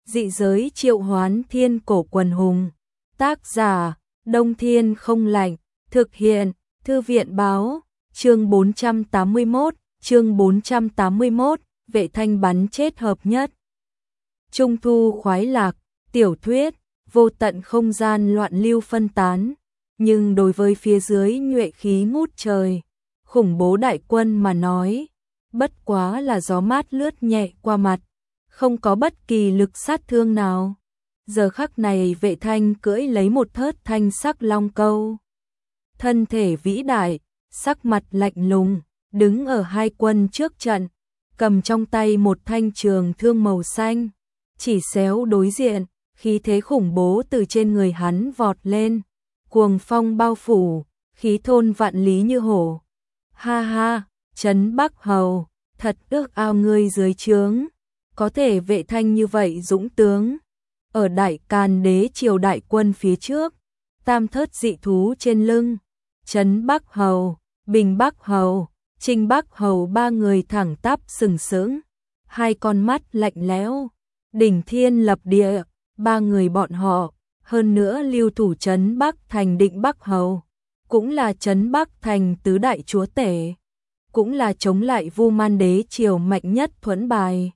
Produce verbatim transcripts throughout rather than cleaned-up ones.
Dị giới triệu hoán thiên cổ quần hùng. Tác giả, Đông Thiên không lạnh. Thực hiện, Thư viện báo. Chương bốn trăm tám mươi mốt, chương bốn trăm tám mươi mốt, Vệ Thanh bắn chết hợp nhất. Trung thu khoái lạc, tiểu thuyết, vô tận không gian loạn lưu phân tán. Nhưng đối với phía dưới nhuệ khí ngút trời, khủng bố đại quân mà nói, bất quá là gió mát lướt nhẹ qua mặt, không có bất kỳ lực sát thương nào. Giờ khắc này Vệ Thanh cưỡi lấy một thớt thanh sắc long câu. Thân thể vĩ đại, sắc mặt lạnh lùng, đứng ở hai quân trước trận, cầm trong tay một thanh trường thương màu xanh, chỉ xéo đối diện, khí thế khủng bố từ trên người hắn vọt lên, cuồng phong bao phủ, khí thôn vạn lý như hổ. Ha ha, Trấn Bắc Hầu, thật ước ao ngươi dưới trướng, có thể Vệ Thanh như vậy dũng tướng. Ở Đại Càn Đế triều đại quân phía trước, tam thớt dị thú trên lưng, Trấn Bắc Hầu, Bình Bắc Hầu, Trinh Bắc Hầu ba người thẳng tắp sừng sững, hai con mắt lạnh lẽo, đỉnh thiên lập địa, ba người bọn họ, hơn nữa lưu thủ Trấn Bắc Thành Định Bắc Hầu, cũng là Trấn Bắc Thành tứ đại chúa tể, cũng là chống lại Vu Man Đế triều mạnh nhất thuẫn bài.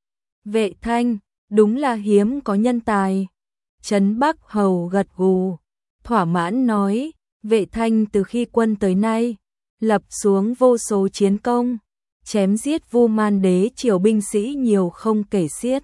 Vệ Thanh, đúng là hiếm có nhân tài. Trấn Bắc Hầu gật gù, thỏa mãn nói, Vệ Thanh từ khi quân tới nay, lập xuống vô số chiến công, chém giết Vu Man Đế triều binh sĩ nhiều không kể xiết.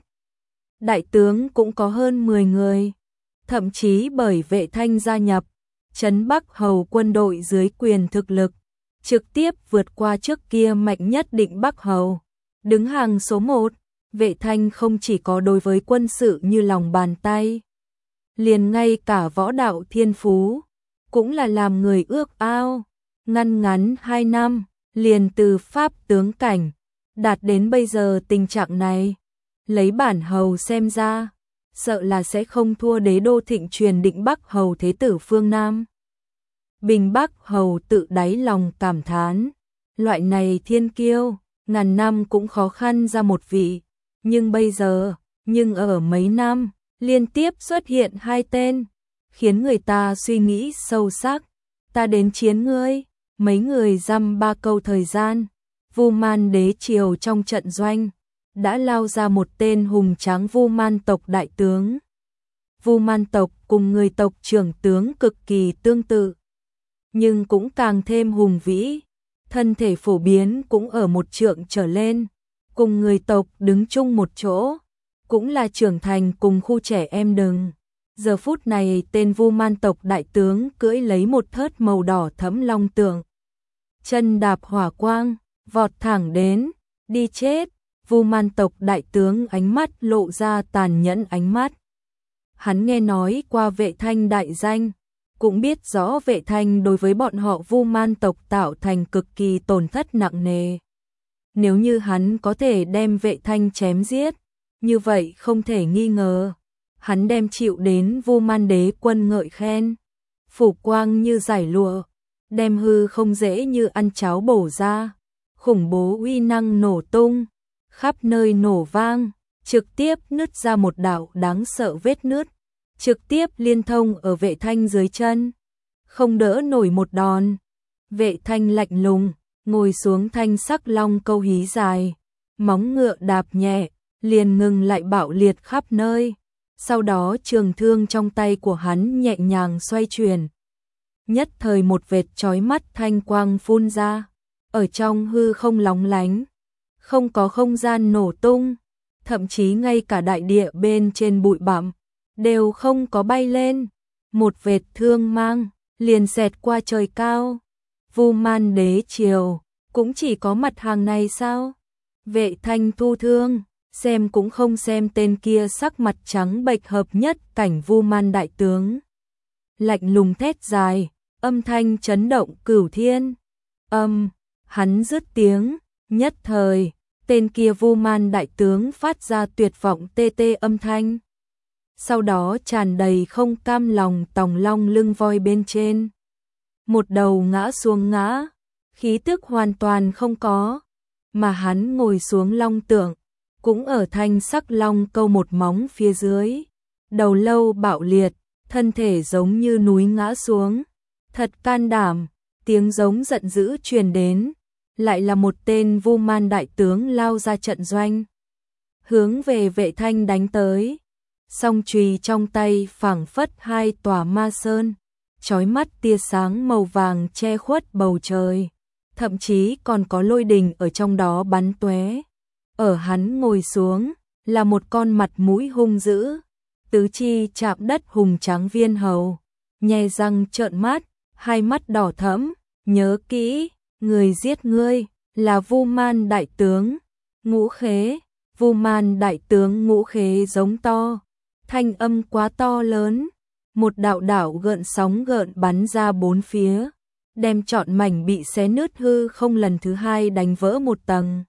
Đại tướng cũng có hơn mười người, thậm chí bởi Vệ Thanh gia nhập, Trấn Bắc Hầu quân đội dưới quyền thực lực, trực tiếp vượt qua trước kia mạnh nhất Định Bắc Hầu, đứng hàng số một. Vệ Thanh không chỉ có đối với quân sự như lòng bàn tay, liền ngay cả võ đạo thiên phú, cũng là làm người ước ao. Ngăn ngắn hai năm, liền từ Pháp tướng cảnh, đạt đến bây giờ tình trạng này. Lấy bản hầu xem ra, sợ là sẽ không thua đế đô thịnh truyền Định Bắc Hầu thế tử phương Nam. Bình Bắc Hầu tự đáy lòng cảm thán, loại này thiên kiêu, ngàn năm cũng khó khăn ra một vị. Nhưng bây giờ, nhưng ở mấy năm, liên tiếp xuất hiện hai tên, khiến người ta suy nghĩ sâu sắc. Ta đến chiến ngươi, mấy người dăm ba câu thời gian, Vu Man Đế triều trong trận doanh, đã lao ra một tên hùng tráng Vu Man tộc đại tướng. Vu Man tộc cùng người tộc trưởng tướng cực kỳ tương tự, nhưng cũng càng thêm hùng vĩ, thân thể phổ biến cũng ở một trượng trở lên. Cùng người tộc đứng chung một chỗ, cũng là trưởng thành cùng khu trẻ em đừng. Giờ phút này tên Vu Man tộc đại tướng cưỡi lấy một thớt màu đỏ thẫm long tượng, chân đạp hỏa quang, vọt thẳng đến, đi chết. Vu Man tộc đại tướng ánh mắt lộ ra tàn nhẫn ánh mắt. Hắn nghe nói qua Vệ Thanh đại danh, cũng biết rõ Vệ Thanh đối với bọn họ Vu Man tộc tạo thành cực kỳ tổn thất nặng nề. Nếu như hắn có thể đem Vệ Thanh chém giết, như vậy không thể nghi ngờ, hắn đem chịu đến Vu Man Đế quân ngợi khen, phủ quang như giải lụa, đem hư không dễ như ăn cháo bổ ra, khủng bố uy năng nổ tung, khắp nơi nổ vang, trực tiếp nứt ra một đạo đáng sợ vết nứt, trực tiếp liên thông ở Vệ Thanh dưới chân, không đỡ nổi một đòn. Vệ Thanh lạnh lùng, ngồi xuống thanh sắc long câu hí dài, móng ngựa đạp nhẹ, liền ngừng lại bạo liệt khắp nơi. Sau đó trường thương trong tay của hắn nhẹ nhàng xoay chuyển. Nhất thời một vệt chói mắt thanh quang phun ra, ở trong hư không lóng lánh, không có không gian nổ tung, thậm chí ngay cả đại địa bên trên bụi bặm đều không có bay lên. Một vệt thương mang, liền xẹt qua trời cao. Vu Man Đế triều, cũng chỉ có mặt hàng này sao? Vệ Thanh thu thương, xem cũng không xem tên kia sắc mặt trắng bệch hợp nhất cảnh Vu Man đại tướng. Lạnh lùng thét dài, âm thanh chấn động cửu thiên. Âm, hắn dứt tiếng, nhất thời, tên kia Vu Man đại tướng phát ra tuyệt vọng tê tê âm thanh. Sau đó tràn đầy không cam lòng tòng long lưng voi bên trên. Một đầu ngã xuống ngã, khí tức hoàn toàn không có, mà hắn ngồi xuống long tượng, cũng ở thanh sắc long câu một móng phía dưới, đầu lâu bạo liệt, thân thể giống như núi ngã xuống, thật can đảm, tiếng giống giận dữ truyền đến, lại là một tên Vu Man đại tướng lao ra trận doanh, hướng về Vệ Thanh đánh tới, song chùy trong tay phảng phất hai tòa ma sơn, chói mắt tia sáng màu vàng che khuất bầu trời, thậm chí còn có lôi đình ở trong đó bắn tóe. Ở hắn ngồi xuống, là một con mặt mũi hung dữ, tứ chi chạm đất hùng tráng viên hầu, nhe răng trợn mắt, hai mắt đỏ thẫm, nhớ kỹ, người giết ngươi là Vu Man đại tướng Ngũ Khế. Vu Man đại tướng Ngũ Khế giống to, thanh âm quá to lớn, một đạo đạo gợn sóng gợn bắn ra bốn phía, đem trọn mảnh bị xé nứt hư không lần thứ hai đánh vỡ một tầng.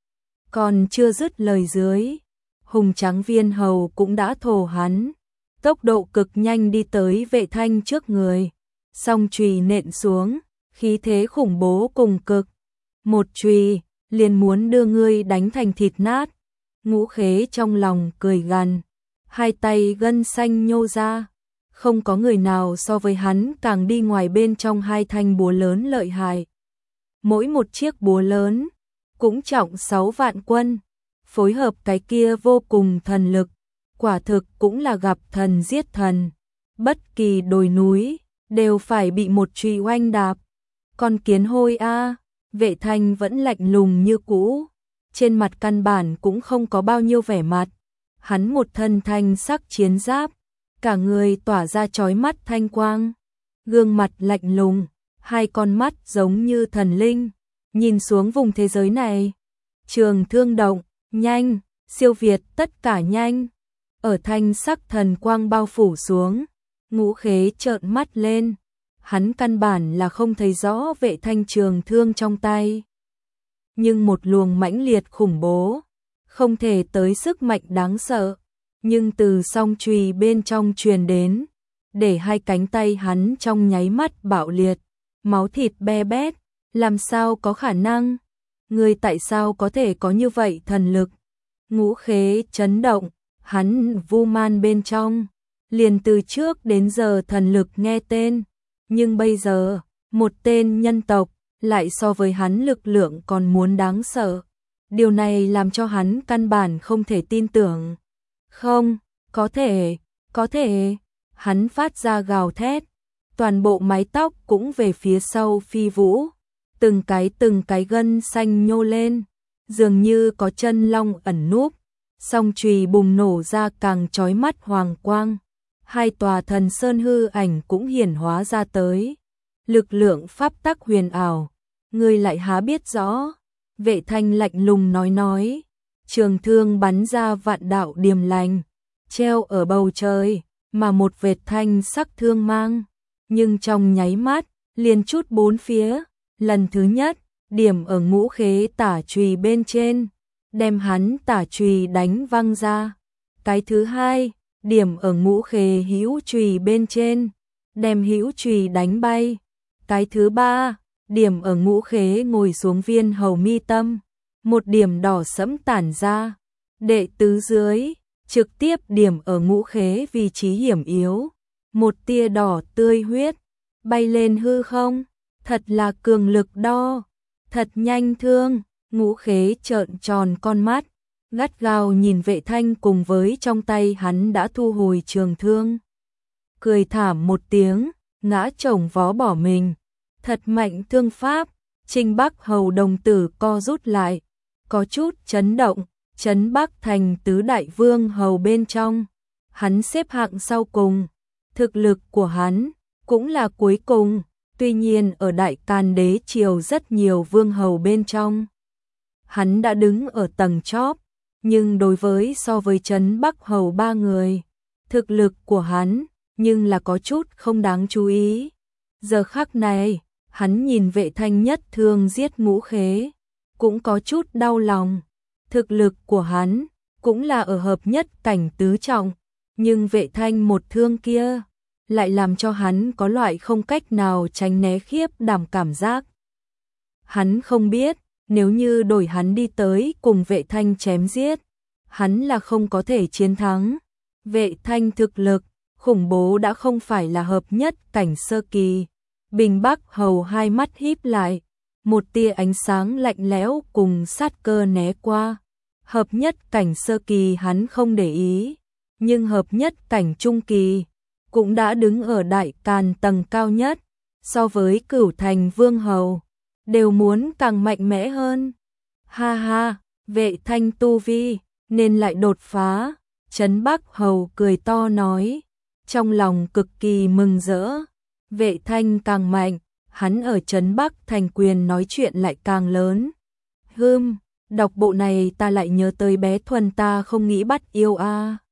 Còn chưa dứt lời dưới, hùng tráng viên hầu cũng đã thổ hắn, tốc độ cực nhanh đi tới Vệ Thanh trước người, song chùy nện xuống, khí thế khủng bố cùng cực, một chùy liền muốn đưa ngươi đánh thành thịt nát. Ngũ Khế trong lòng cười gằn, hai tay gân xanh nhô ra, không có người nào so với hắn càng đi ngoài bên trong hai thanh búa lớn lợi hại. Mỗi một chiếc búa lớn cũng trọng sáu vạn quân, phối hợp cái kia vô cùng thần lực, quả thực cũng là gặp thần giết thần, bất kỳ đồi núi đều phải bị một chùy oanh đạp. Con kiến hôi a, Vệ Thanh vẫn lạnh lùng như cũ, trên mặt căn bản cũng không có bao nhiêu vẻ mặt, hắn một thân thanh sắc chiến giáp, cả người tỏa ra chói mắt thanh quang, gương mặt lạnh lùng, hai con mắt giống như thần linh, nhìn xuống vùng thế giới này. Trường thương động, nhanh, siêu việt tất cả nhanh, ở thanh sắc thần quang bao phủ xuống, Ngũ Khế trợn mắt lên, hắn căn bản là không thấy rõ Vệ Thanh trường thương trong tay. Nhưng một luồng mãnh liệt khủng bố, không thể tới sức mạnh đáng sợ, nhưng từ song chùy bên trong truyền đến, để hai cánh tay hắn trong nháy mắt bạo liệt, máu thịt be bét, làm sao có khả năng? Người tại sao có thể có như vậy thần lực? Ngũ Khế chấn động, hắn Vu Man bên trong, liền từ trước đến giờ thần lực nghe tên, nhưng bây giờ, một tên nhân tộc, lại so với hắn lực lượng còn muốn đáng sợ. Điều này làm cho hắn căn bản không thể tin tưởng. Không, có thể, có thể, hắn phát ra gào thét, toàn bộ mái tóc cũng về phía sau phi vũ, từng cái từng cái gân xanh nhô lên, dường như có chân long ẩn núp, song chùy bùng nổ ra càng chói mắt hoàng quang, hai tòa thần sơn hư ảnh cũng hiển hóa ra tới, lực lượng pháp tắc huyền ảo, ngươi lại há biết rõ. Vệ Thanh lạnh lùng nói nói, trường thương bắn ra vạn đạo điềm lành, treo ở bầu trời, mà một vệt thanh sắc thương mang, nhưng trong nháy mắt, liền chút bốn phía, lần thứ nhất, điểm ở Ngũ Khế tả chùy bên trên, đem hắn tả chùy đánh văng ra. Cái thứ hai, điểm ở Ngũ Khế hữu chùy bên trên, đem hữu chùy đánh bay. Cái thứ ba, điểm ở Ngũ Khế ngồi xuống viên hầu mi tâm, một điểm đỏ sẫm tản ra. Đệ tứ dưới, trực tiếp điểm ở Ngũ Khế vị trí hiểm yếu, một tia đỏ tươi huyết bay lên hư không, thật là cường lực đo, thật nhanh thương. Ngũ Khế trợn tròn con mắt, gắt gao nhìn Vệ Thanh cùng với trong tay hắn đã thu hồi trường thương, cười thảm một tiếng, ngã chồng vó bỏ mình. Thật mạnh thương pháp, Trinh Bắc hầu đồng tử co rút lại, có chút chấn động, Trấn Bắc thành tứ đại vương hầu bên trong, hắn xếp hạng sau cùng, thực lực của hắn cũng là cuối cùng, tuy nhiên ở Đại Càn đế triều rất nhiều vương hầu bên trong, hắn đã đứng ở tầng chóp, nhưng đối với so với Trấn Bắc hầu ba người, thực lực của hắn nhưng là có chút không đáng chú ý. Giờ khắc này, hắn nhìn Vệ Thanh nhất thương giết Ngũ Khế, cũng có chút đau lòng. Thực lực của hắn cũng là ở hợp nhất cảnh tứ trọng, nhưng Vệ Thanh một thương kia lại làm cho hắn có loại không cách nào tránh né khiếp đảm cảm giác. Hắn không biết, nếu như đổi hắn đi tới cùng Vệ Thanh chém giết, hắn là không có thể chiến thắng. Vệ Thanh thực lực khủng bố đã không phải là hợp nhất cảnh sơ kỳ. Bình Bắc Hầu hai mắt híp lại, một tia ánh sáng lạnh lẽo cùng sát cơ né qua. Hợp nhất cảnh sơ kỳ hắn không để ý, nhưng hợp nhất cảnh trung kỳ cũng đã đứng ở đại càn tầng cao nhất, so với Cửu Thành Vương Hầu, đều muốn càng mạnh mẽ hơn. Ha ha, Vệ Thanh tu vi nên lại đột phá. Trấn Bắc Hầu cười to nói, trong lòng cực kỳ mừng rỡ. Vệ Thanh càng mạnh, hắn ở Trấn Bắc thành quyền nói chuyện lại càng lớn. Hừm, đọc bộ này ta lại nhớ tới bé Thuần ta không nghĩ bắt yêu a. À.